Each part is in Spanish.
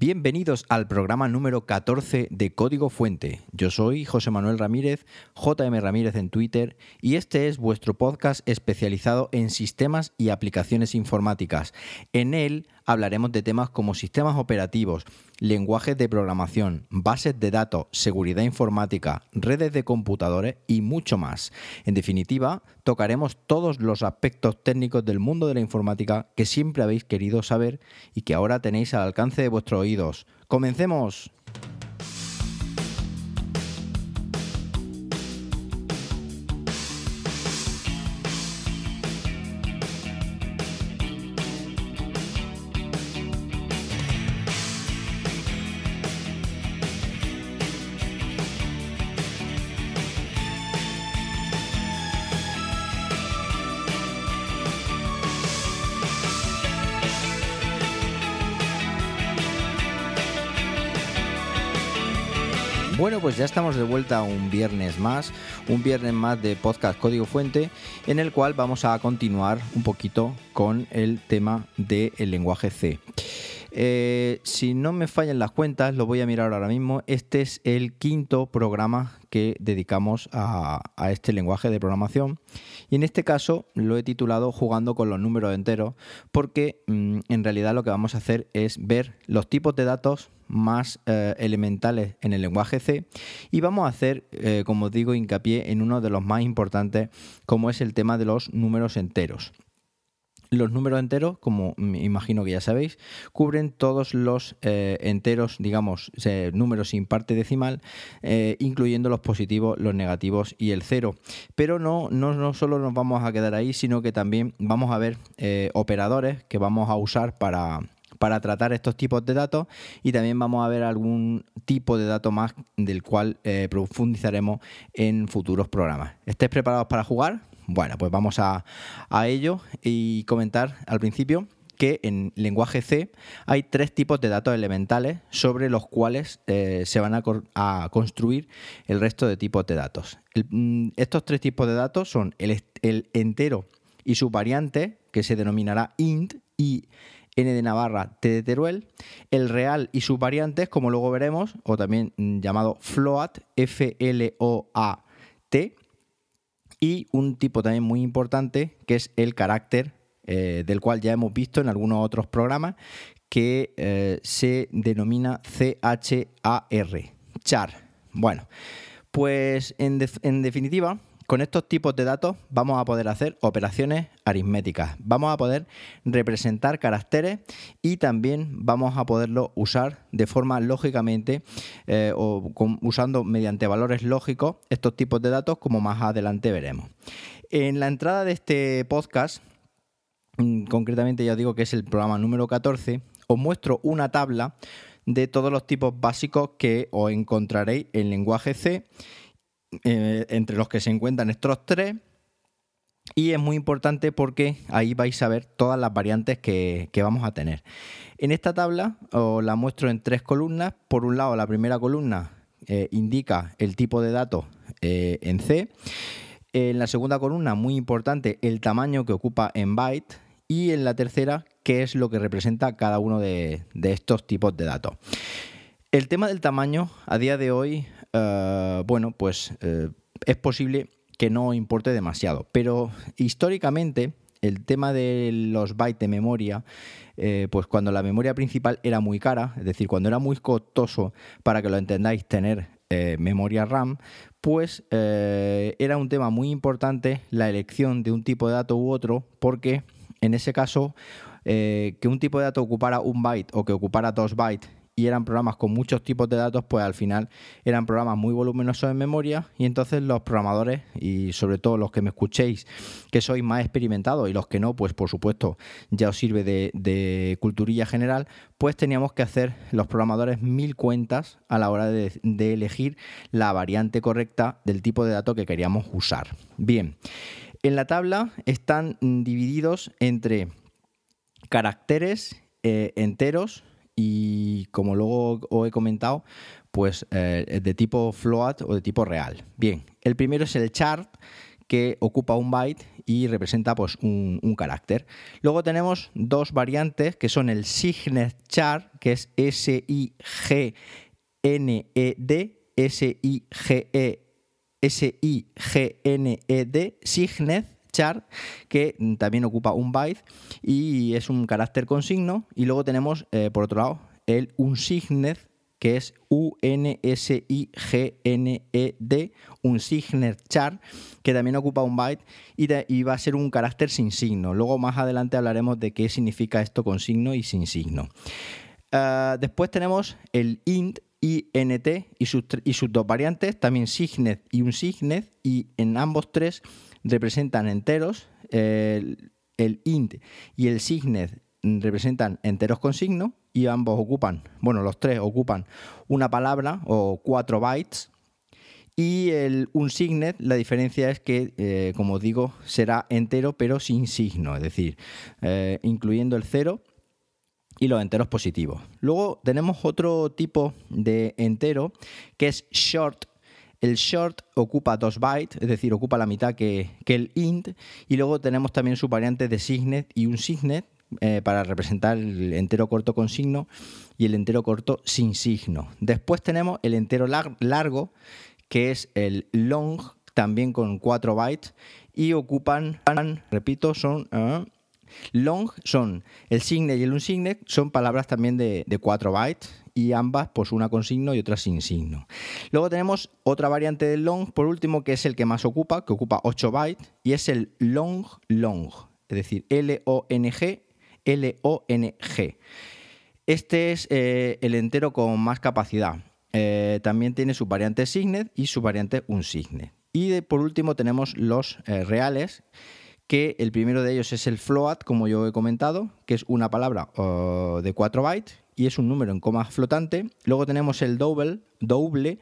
Bienvenidos al programa número 14 de Código Fuente. Yo soy José Manuel Ramírez, JM Ramírez en Twitter, y este es vuestro podcast especializado en sistemas y aplicaciones informáticas. En él hablaremos de temas como sistemas operativos, lenguajes de programación, bases de datos, seguridad informática, redes de computadores y mucho más. En definitiva, tocaremos todos los aspectos técnicos del mundo de la informática que siempre habéis querido saber y que ahora tenéis al alcance de vuestros oídos. ¡Comencemos! Bueno, pues ya estamos de vuelta un viernes más de podcast Código Fuente, en el cual vamos a continuar un poquito con el tema del lenguaje C. Si no me fallan las cuentas, lo voy a mirar ahora mismo. Este es el quinto programa que dedicamos a este lenguaje de programación, y en este caso lo he titulado Jugando con los números enteros, porque en realidad lo que vamos a hacer es ver los tipos de datos más elementales en el lenguaje C, y vamos a hacer, como os digo, hincapié en uno de los más importantes, como es el tema de los números enteros. Los números enteros, como me imagino que ya sabéis, cubren todos los enteros, digamos, números sin parte decimal, incluyendo los positivos, los negativos y el cero. Pero no solo nos vamos a quedar ahí, sino que también vamos a ver operadores que vamos a usar para tratar estos tipos de datos, y también vamos a ver algún tipo de dato más del cual profundizaremos en futuros programas. ¿Estáis preparados para jugar? Bueno, pues vamos a ello, y comentar al principio que en lenguaje C hay tres tipos de datos elementales sobre los cuales se van a construir el resto de tipos de datos. Estos tres tipos de datos son el entero y su variante, que se denominará int, y N de Navarra, T de Teruel; el real y sus variantes, como luego veremos, o también llamado float, F-L-O-A-T; y un tipo también muy importante, que es el carácter, del cual ya hemos visto en algunos otros programas, que se denomina C-H-A-R, char. Bueno, pues en definitiva, con estos tipos de datos vamos a poder hacer operaciones aritméticas, vamos a poder representar caracteres, y también vamos a poderlo usar de forma lógicamente usando mediante valores lógicos estos tipos de datos, como más adelante veremos. En la entrada de este podcast, concretamente ya os digo que es el programa número 14, os muestro una tabla de todos los tipos básicos que os encontraréis en lenguaje C, entre los que se encuentran estos tres, y es muy importante porque ahí vais a ver todas las variantes que vamos a tener. En esta tabla os la muestro en tres columnas. Por un lado, la primera columna indica el tipo de datos en C. En la segunda columna, muy importante, el tamaño que ocupa en bytes, y en la tercera, qué es lo que representa cada uno de estos tipos de datos. El tema del tamaño, a día de hoy, es posible que no importe demasiado, pero históricamente el tema de los bytes de memoria, pues cuando la memoria principal era muy cara, es decir, cuando era muy costoso, para que lo entendáis, tener memoria RAM, pues era un tema muy importante la elección de un tipo de dato u otro, porque en ese caso, que un tipo de dato ocupara un byte o que ocupara 2 bytes, y eran programas con muchos tipos de datos, pues al final eran programas muy voluminosos en memoria, y entonces los programadores, y sobre todo los que me escuchéis, que sois más experimentados, y los que no, pues por supuesto ya os sirve de culturilla general, pues teníamos que hacer los programadores 1000 cuentas a la hora de elegir la variante correcta del tipo de dato que queríamos usar. Bien, en la tabla están divididos entre caracteres enteros, y como luego os he comentado, pues de tipo float o de tipo real. Bien, el primero es el char, que ocupa un byte y representa pues un carácter. Luego tenemos dos variantes que son el SIGNET-CHAR, que es SIGNED, SIGNET-CHAR, que también ocupa un byte y es un carácter con signo. Y luego tenemos, por otro lado, el UNSIGNED, que es UNSIGNED, UNSIGNET-CHAR, que también ocupa un byte y va a ser un carácter sin signo. Luego más adelante hablaremos de qué significa esto con signo y sin signo. Después tenemos el INT y sus dos variantes, también SIGNED y UNSIGNED, y en ambos tres representan enteros. El INT y el SIGNED representan enteros con signo y los tres ocupan una palabra o 4 bytes. Y el UNSIGNED, la diferencia es que, como os digo, será entero pero sin signo, es decir, incluyendo el 0 y los enteros positivos. Luego tenemos otro tipo de entero que es short. El short ocupa 2 bytes, es decir, ocupa la mitad que el int. Y luego tenemos también sus variantes de SIGNED y UNSIGNED para representar el entero corto con signo y el entero corto sin signo. Después tenemos el entero largo, que es el long, también con 4 bytes, y ocupan, repito, long son el SIGNED y el UNSIGNED, son palabras también de 4 bytes y ambas pues una con signo y otra sin signo. Luego tenemos otra variante del long, por último, que es el que más ocupa, que ocupa 8 bytes, y es el long, es decir, LONG. Este es el entero con más capacidad. También tiene sus variantes SIGNED y sus variantes UNSIGNED. Y por último tenemos los reales, que el primero de ellos es el float, como yo he comentado, que es una palabra de 4 bytes y es un número en coma flotante. Luego tenemos el double, DOUBLE,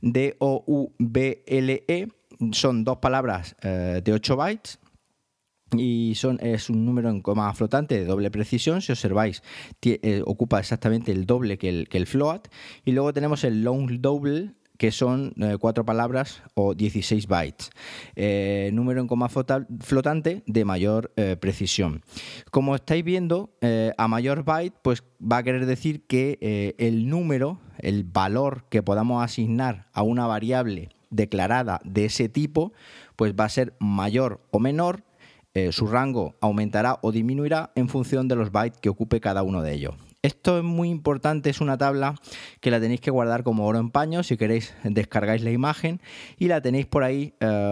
son dos palabras de 8 bytes. Y es un número en coma flotante de doble precisión. Si observáis, ocupa exactamente el doble que el float. Y luego tenemos el long double, que son 4 palabras o 16 bytes. Número en coma flotante de mayor precisión. Como estáis viendo, a mayor byte, pues va a querer decir que el número, el valor que podamos asignar a una variable declarada de ese tipo, pues va a ser mayor o menor. Su rango aumentará o disminuirá en función de los bytes que ocupe cada uno de ellos. Esto es muy importante, es una tabla que la tenéis que guardar como oro en paño. Si queréis, descargáis la imagen y la tenéis por ahí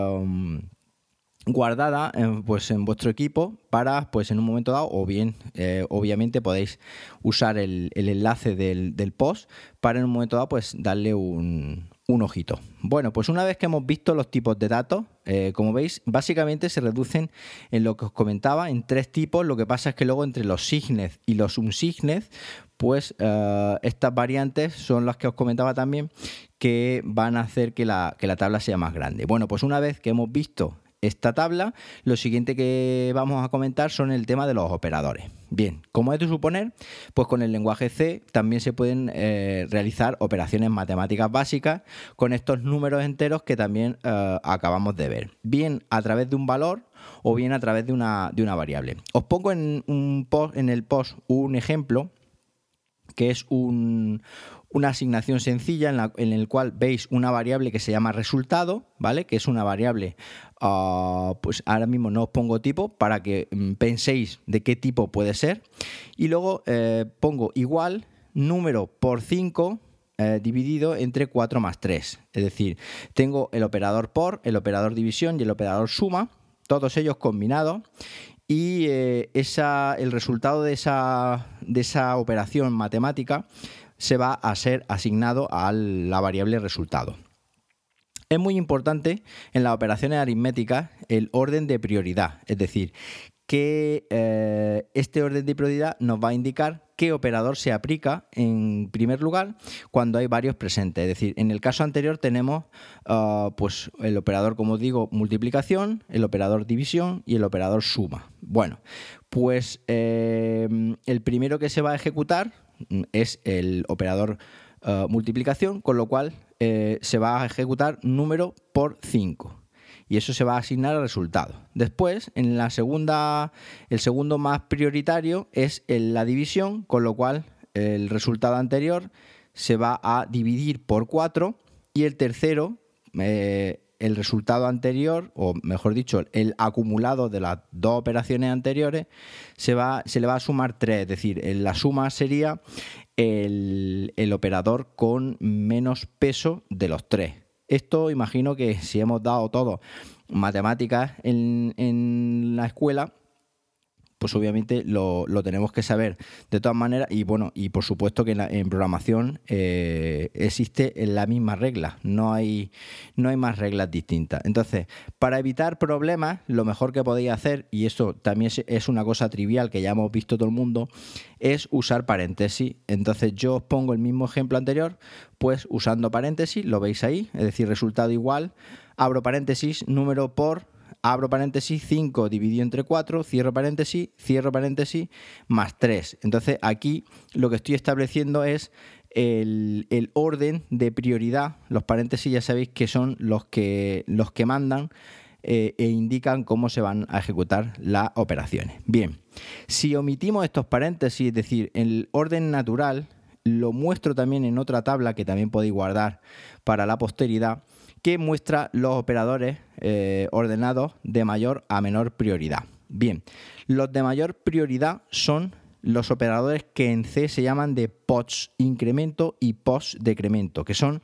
guardada pues en vuestro equipo para, pues en un momento dado, o bien obviamente podéis usar el enlace del post para en un momento dado pues darle un ojito. Bueno, pues una vez que hemos visto los tipos de datos, como veis, básicamente se reducen en lo que os comentaba, en 3 tipos. Lo que pasa es que luego entre los SIGNED y los UNSIGNED, pues estas variantes son las que os comentaba también, que van a hacer que la tabla sea más grande. Bueno, pues una vez que hemos visto esta tabla, lo siguiente que vamos a comentar son el tema de los operadores. Bien, como es de suponer, pues con el lenguaje C también se pueden realizar operaciones matemáticas básicas con estos números enteros que también acabamos de ver, bien a través de un valor o bien a través de una variable. Os pongo en el post un ejemplo que es una asignación sencilla en el cual veis una variable que se llama resultado, ¿vale? Que es una variable, pues ahora mismo no os pongo tipo para que penséis de qué tipo puede ser. Y luego pongo igual número por 5 dividido entre 4 más 3. Es decir, tengo el operador por, el operador división y el operador suma, todos ellos combinados. Y el resultado de esa operación matemática se va a ser asignado a la variable resultado. Es muy importante en las operaciones aritméticas el orden de prioridad, es decir, que este orden de prioridad nos va a indicar qué operador se aplica en primer lugar cuando hay varios presentes. Es decir, en el caso anterior tenemos pues el operador, como os digo, multiplicación, el operador división y el operador suma. Bueno, pues el primero que se va a ejecutar es el operador multiplicación, con lo cual se va a ejecutar número por 5. y eso se va a asignar al resultado. Después, en la segunda, el segundo más prioritario es la división, con lo cual el resultado anterior se va a dividir por 4 y el tercero, el resultado anterior, o mejor dicho, el acumulado de las dos operaciones anteriores, se le va a sumar 3, es decir, la suma sería el operador con menos peso de los 3. Esto imagino que si hemos dado todos matemáticas en la escuela, pues obviamente lo tenemos que saber de todas maneras. Y bueno, y por supuesto que en programación existe la misma regla, no hay más reglas distintas. Entonces, para evitar problemas, lo mejor que podéis hacer, y esto también es una cosa trivial que ya hemos visto todo el mundo, es usar paréntesis. Entonces yo os pongo el mismo ejemplo anterior, pues usando paréntesis, lo veis ahí, es decir, resultado igual, abro paréntesis, número por, abro paréntesis, 5 dividido entre 4, cierro paréntesis, más 3. Entonces aquí lo que estoy estableciendo es el orden de prioridad. Los paréntesis ya sabéis que son los que mandan e indican cómo se van a ejecutar las operaciones. Bien, si omitimos estos paréntesis, es decir, el orden natural, lo muestro también en otra tabla que también podéis guardar para la posteridad, que muestra los operadores ordenados de mayor a menor prioridad. Bien, los de mayor prioridad son los operadores que en C se llaman de post-incremento y post-decremento, que son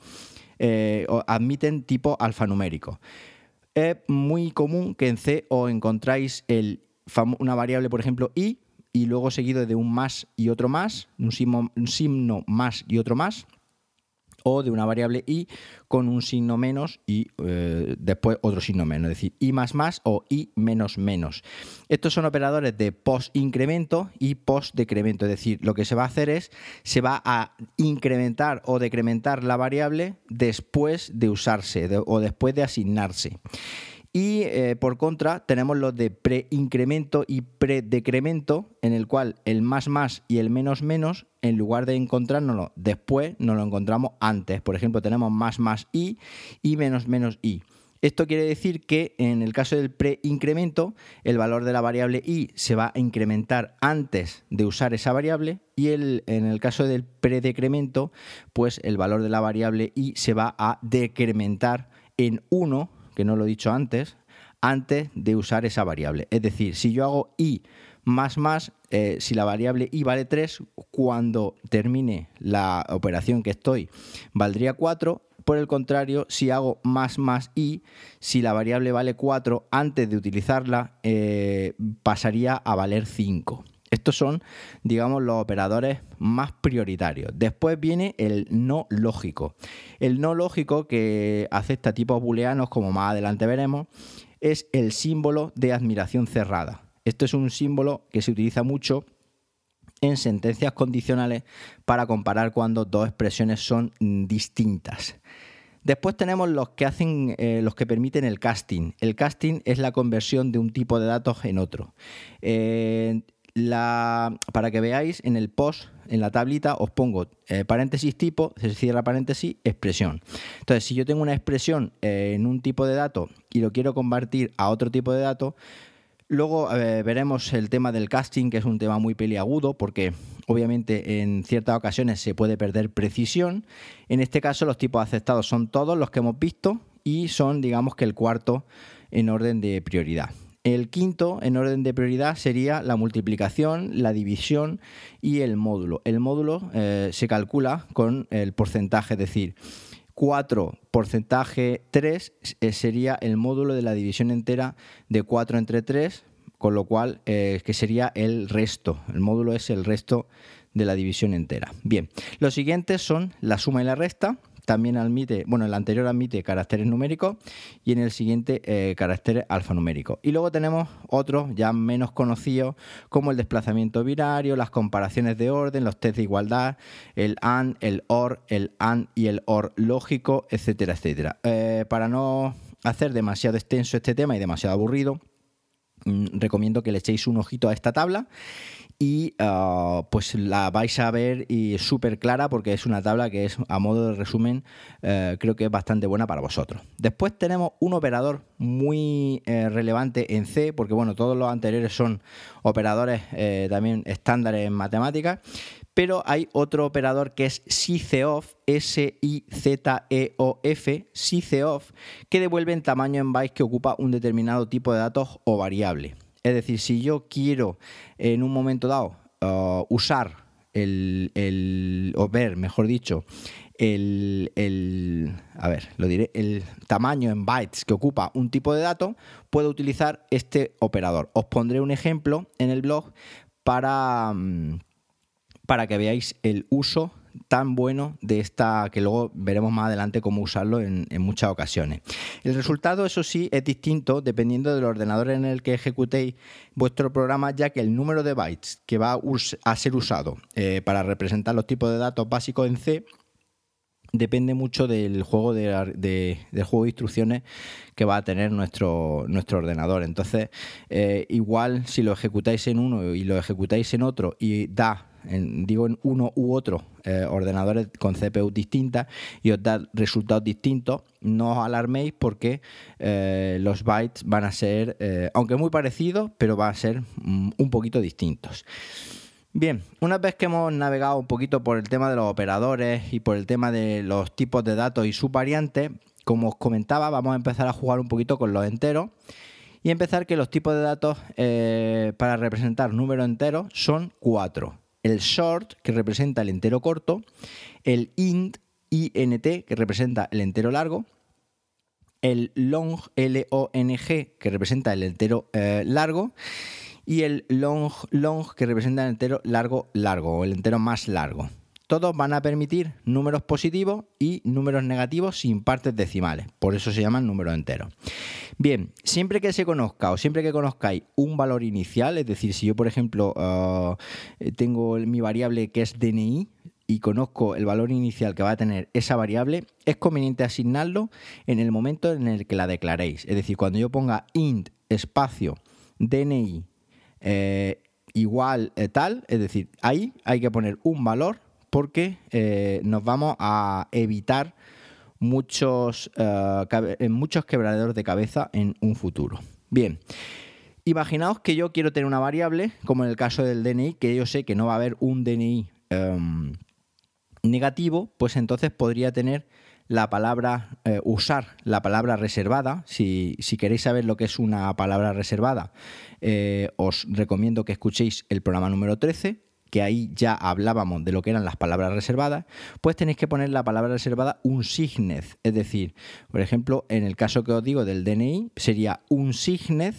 admiten tipo alfanumérico. Es muy común que en C os encontráis una variable, por ejemplo, i, y luego seguido de un más y otro más, un signo más y otro más, o de una variable i con un signo menos y después otro signo menos, es decir, i más más o i menos menos. Estos son operadores de post-incremento y post-decremento, es decir, lo que se va a hacer es, se va a incrementar o decrementar la variable después de usarse o después de asignarse. Y por contra tenemos los de preincremento y predecremento, en el cual el más y el menos menos, en lugar de encontrárnoslo después, nos lo encontramos antes. Por ejemplo, tenemos más i y menos i. Esto quiere decir que en el caso del preincremento, el valor de la variable i se va a incrementar antes de usar esa variable, y en el caso del predecremento, pues el valor de la variable i se va a decrementar en 1, que no lo he dicho antes de usar esa variable. Es decir, si yo hago i más, si la variable i vale 3, cuando termine la operación que estoy, valdría 4. Por el contrario, si hago más i, si la variable vale 4, antes de utilizarla, pasaría a valer 5. Estos son, digamos, los operadores más prioritarios. Después viene el no lógico. El no lógico, que acepta tipos booleanos, como más adelante veremos, es el símbolo de admiración cerrada. Esto es un símbolo que se utiliza mucho en sentencias condicionales para comparar cuando dos expresiones son distintas. Después tenemos los que permiten el casting. El casting es la conversión de un tipo de datos en otro. Para que veáis, en el post, en la tablita, os pongo paréntesis tipo, se cierra paréntesis, expresión. Entonces, si yo tengo una expresión en un tipo de dato y lo quiero convertir a otro tipo de dato, luego veremos el tema del casting, que es un tema muy peliagudo, porque obviamente en ciertas ocasiones se puede perder precisión. En este caso, los tipos aceptados son todos los que hemos visto y son, digamos, que el cuarto en orden de prioridad. El quinto en orden de prioridad sería la multiplicación, la división y el módulo. El módulo se calcula con el porcentaje, es decir, 4 porcentaje 3 sería el módulo de la división entera de 4 entre 3, con lo cual que sería el resto. El módulo es el resto de la división entera. Bien, los siguientes son la suma y la resta. También admite, el anterior admite caracteres numéricos y en el siguiente caracteres alfanuméricos. Y luego tenemos otros ya menos conocidos, como el desplazamiento binario, las comparaciones de orden, los test de igualdad, el AND, el OR, el AND y el OR lógico, etcétera, etcétera. Para no hacer demasiado extenso este tema y demasiado aburrido, recomiendo que le echéis un ojito a esta tabla. y pues la vais a ver y es súper clara porque es una tabla que es, a modo de resumen, creo que es bastante buena para vosotros. Después tenemos un operador muy relevante en C, porque bueno, todos los anteriores son operadores también estándares en matemáticas, pero hay otro operador que es SIZEOF, S-I-Z-E-O-F, SIZEOF, que devuelve en tamaño en bytes que ocupa un determinado tipo de datos o variable. Es decir, si yo quiero en un momento dado usar o ver, mejor dicho, el tamaño en bytes que ocupa un tipo de dato, puedo utilizar este operador. Os pondré un ejemplo en el blog para que veáis el uso tan bueno de esta, que luego veremos más adelante cómo usarlo en muchas ocasiones. El resultado, eso sí, es distinto dependiendo del ordenador en el que ejecutéis vuestro programa, ya que el número de bytes que va a ser usado para representar los tipos de datos básicos en C depende mucho del juego del juego de instrucciones que va a tener nuestro ordenador. Entonces, igual si lo ejecutáis en uno y lo ejecutáis en otro y en uno u otro ordenadores con CPU distintas y os da resultados distintos, no os alarméis porque los bytes van a ser, aunque muy parecidos, pero van a ser un poquito distintos. Bien, una vez que hemos navegado un poquito por el tema de los operadores y por el tema de los tipos de datos y sus variantes, como os comentaba, vamos a empezar a jugar un poquito con los enteros y empezar que los tipos de datos para representar números enteros son 4. El short, que representa el entero corto, el int, que representa el entero largo, el long, L-O-N-G, que representa el entero largo, y el long, que representa el entero largo, o el entero más largo. Todos van a permitir números positivos y números negativos sin partes decimales. Por eso se llaman números enteros. Bien, siempre que se conozca o siempre que conozcáis un valor inicial, es decir, si yo, por ejemplo, tengo mi variable que es DNI y conozco el valor inicial que va a tener esa variable, es conveniente asignarlo en el momento en el que la declaréis. Es decir, cuando yo ponga int espacio DNI igual tal, es decir, ahí hay que poner un valor porque nos vamos a evitar muchos quebraderos de cabeza en un futuro. Bien, imaginaos que yo quiero tener una variable, como en el caso del DNI, que yo sé que no va a haber un DNI negativo, pues entonces podría tener usar la palabra reservada. Si queréis saber lo que es una palabra reservada, os recomiendo que escuchéis el programa número 13, que ahí ya hablábamos de lo que eran las palabras reservadas. Pues tenéis que poner la palabra reservada unsigned, es decir, por ejemplo, en el caso que os digo del DNI, sería unsigned,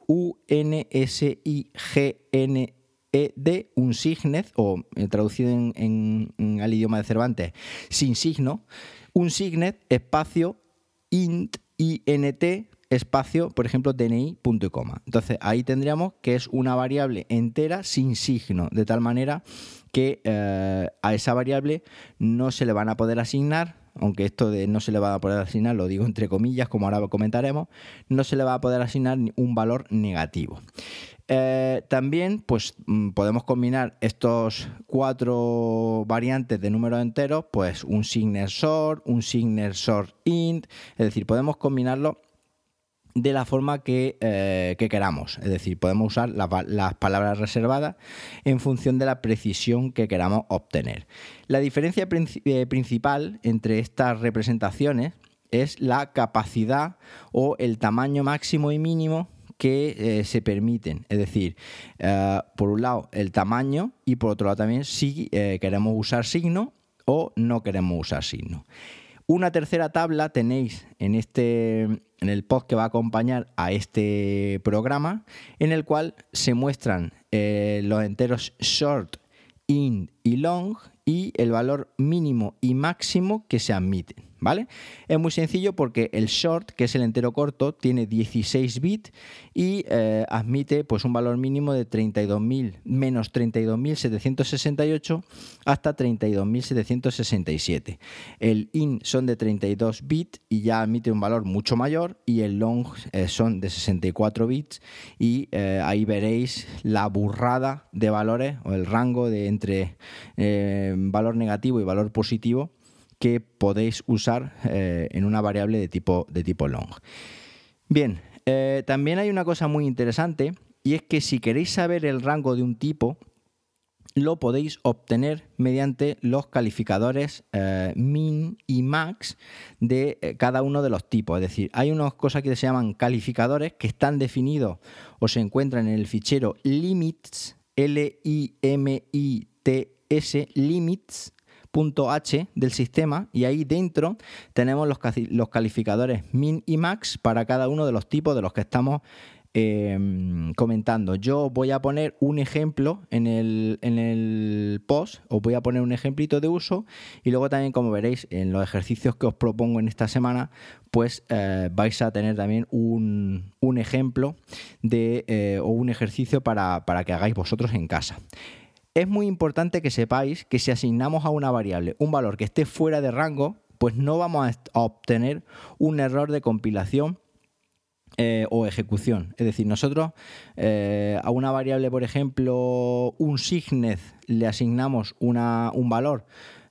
U-N-S-I-G-N-E-D, unsigned, o traducido al idioma de Cervantes, sin signo, unsigned espacio int, I-N-T, espacio, por ejemplo, DNI, punto y coma. Entonces ahí tendríamos que es una variable entera sin signo, de tal manera que a esa variable no se le van a poder asignar, aunque esto de no se le va a poder asignar lo digo entre comillas, como ahora comentaremos, no se le va a poder asignar un valor negativo. También pues podemos combinar estos 4 variantes de números enteros, pues un signed short, un signed short int, es decir, podemos combinarlo de la forma que queramos. Es decir, podemos usar las palabras reservadas en función de la precisión que queramos obtener. La diferencia principal entre estas representaciones es la capacidad o el tamaño máximo y mínimo que se permiten. Es decir, por un lado el tamaño y por otro lado también si queremos usar signo o no queremos usar signo. Una tercera tabla tenéis en el post que va a acompañar a este programa, en el cual se muestran los enteros short, int y long y el valor mínimo y máximo que se admiten, ¿vale? Es muy sencillo porque el short, que es el entero corto, tiene 16 bits y admite pues un valor mínimo de 32.000 menos 32.768 hasta 32.767. El in son de 32 bits y ya admite un valor mucho mayor, y el long son de 64 bits y ahí veréis la burrada de valores o el rango de entre valor negativo y valor positivo que podéis usar en una variable de tipo long. Bien, también hay una cosa muy interesante, y es que si queréis saber el rango de un tipo, lo podéis obtener mediante los calificadores min y max de cada uno de los tipos. Es decir, hay unas cosas que se llaman calificadores que están definidos o se encuentran en el fichero limits, L-I-M-I-T-S, limits.h del sistema, y ahí dentro tenemos los calificadores min y max para cada uno de los tipos de los que estamos comentando. Yo voy a poner un ejemplo en el post, os voy a poner un ejemplito de uso, y luego también, como veréis en los ejercicios que os propongo en esta semana, pues vais a tener también un ejemplo o un ejercicio para que hagáis vosotros en casa. Es muy importante que sepáis que si asignamos a una variable un valor que esté fuera de rango, pues no vamos a obtener un error de compilación o ejecución. Es decir, nosotros a una variable, por ejemplo, un signed, le asignamos un valor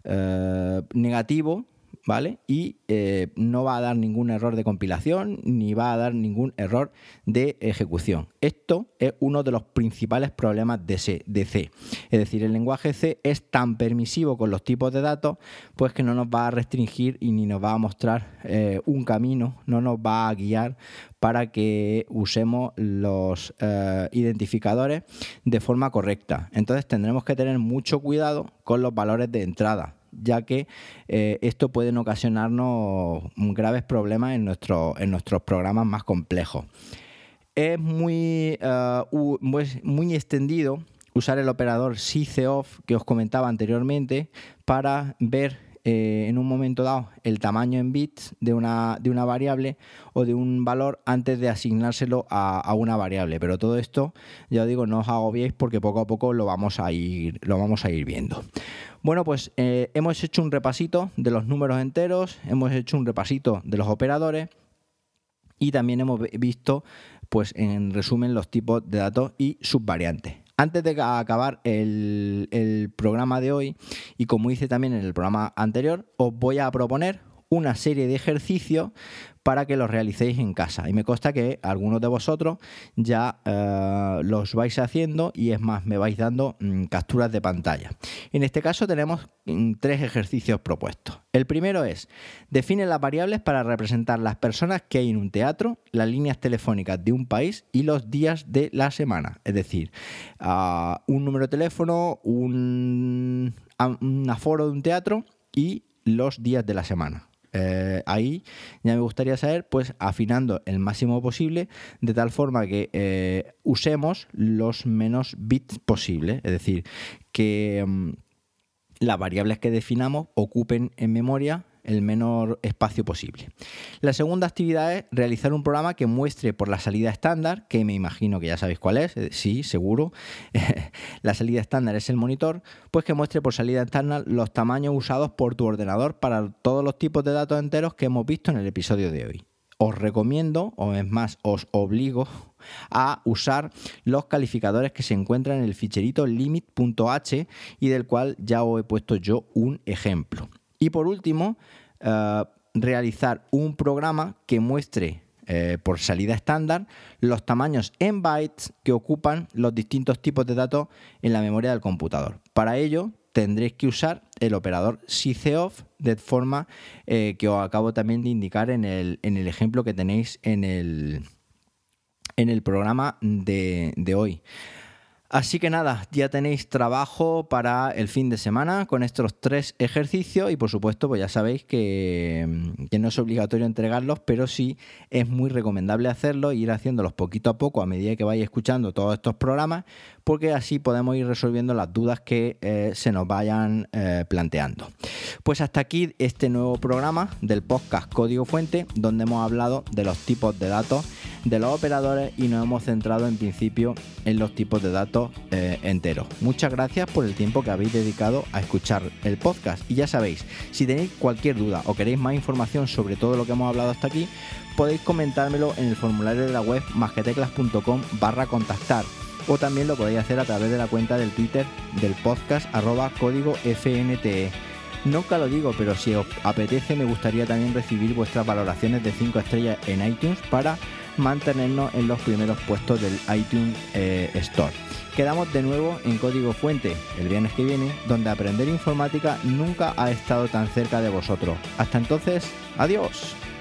negativo, ¿vale? Y no va a dar ningún error de compilación ni va a dar ningún error de ejecución. Esto es uno de los principales problemas de C. Es decir, el lenguaje C es tan permisivo con los tipos de datos, pues que no nos va a restringir y ni nos va a mostrar un camino, no nos va a guiar para que usemos los identificadores de forma correcta. Entonces tendremos que tener mucho cuidado con los valores de entrada, ya que esto puede ocasionarnos graves problemas en nuestros programas más complejos. Es muy extendido usar el operador sysof que os comentaba anteriormente para ver en un momento dado el tamaño en bits de una variable o de un valor antes de asignárselo a una variable. Pero todo esto, ya os digo, no os agobiéis porque poco a poco lo vamos a ir viendo. Bueno, pues hemos hecho un repasito de los números enteros, hemos hecho un repasito de los operadores y también hemos visto, pues en resumen, los tipos de datos y sus variantes. Antes de acabar el programa de hoy, y como hice también en el programa anterior, os voy a proponer una serie de ejercicios para que los realicéis en casa. Y me consta que algunos de vosotros ya los vais haciendo, y es más, me vais dando capturas de pantalla. En este caso tenemos 3 ejercicios propuestos. El primero es: define las variables para representar las personas que hay en un teatro, las líneas telefónicas de un país y los días de la semana. Es decir, un número de teléfono, un aforo de un teatro y los días de la semana. Ahí ya me gustaría saber, pues afinando el máximo posible, de tal forma que usemos los menos bits posibles, es decir, que las variables que definamos ocupen en memoria el menor espacio posible. La segunda actividad es realizar un programa que muestre por la salida estándar, que me imagino que ya sabéis cuál es, sí, seguro. La salida estándar es el monitor, pues que muestre por salida estándar los tamaños usados por tu ordenador para todos los tipos de datos enteros que hemos visto en el episodio de hoy. Os recomiendo, o es más, os obligo a usar los calificadores que se encuentran en el ficherito limit.h y del cual ya os he puesto yo un ejemplo. Y por último, realizar un programa que muestre por salida estándar los tamaños en bytes que ocupan los distintos tipos de datos en la memoria del computador. Para ello tendréis que usar el operador sysof de forma que os acabo también de indicar en el ejemplo que tenéis en el programa de hoy. Así que nada, ya tenéis trabajo para el fin de semana con estos 3 ejercicios y por supuesto pues ya sabéis que no es obligatorio entregarlos, pero sí es muy recomendable hacerlo e ir haciéndolos poquito a poco a medida que vais escuchando todos estos programas, porque así podemos ir resolviendo las dudas que se nos vayan planteando. Pues hasta aquí este nuevo programa del podcast Código Fuente, donde hemos hablado de los tipos de datos de los operadores y nos hemos centrado en principio en los tipos de datos enteros. Muchas gracias por el tiempo que habéis dedicado a escuchar el podcast y ya sabéis, si tenéis cualquier duda o queréis más información sobre todo lo que hemos hablado hasta aquí, podéis comentármelo en el formulario de la web masqueteclas.com/contactar o también lo podéis hacer a través de la cuenta del Twitter del podcast @códigofnte. Nunca lo digo, pero si os apetece me gustaría también recibir vuestras valoraciones de 5 estrellas en iTunes para mantenernos en los primeros puestos del iTunes Store. Quedamos de nuevo en Código Fuente el viernes que viene, donde aprender informática nunca ha estado tan cerca de vosotros. Hasta entonces, adiós.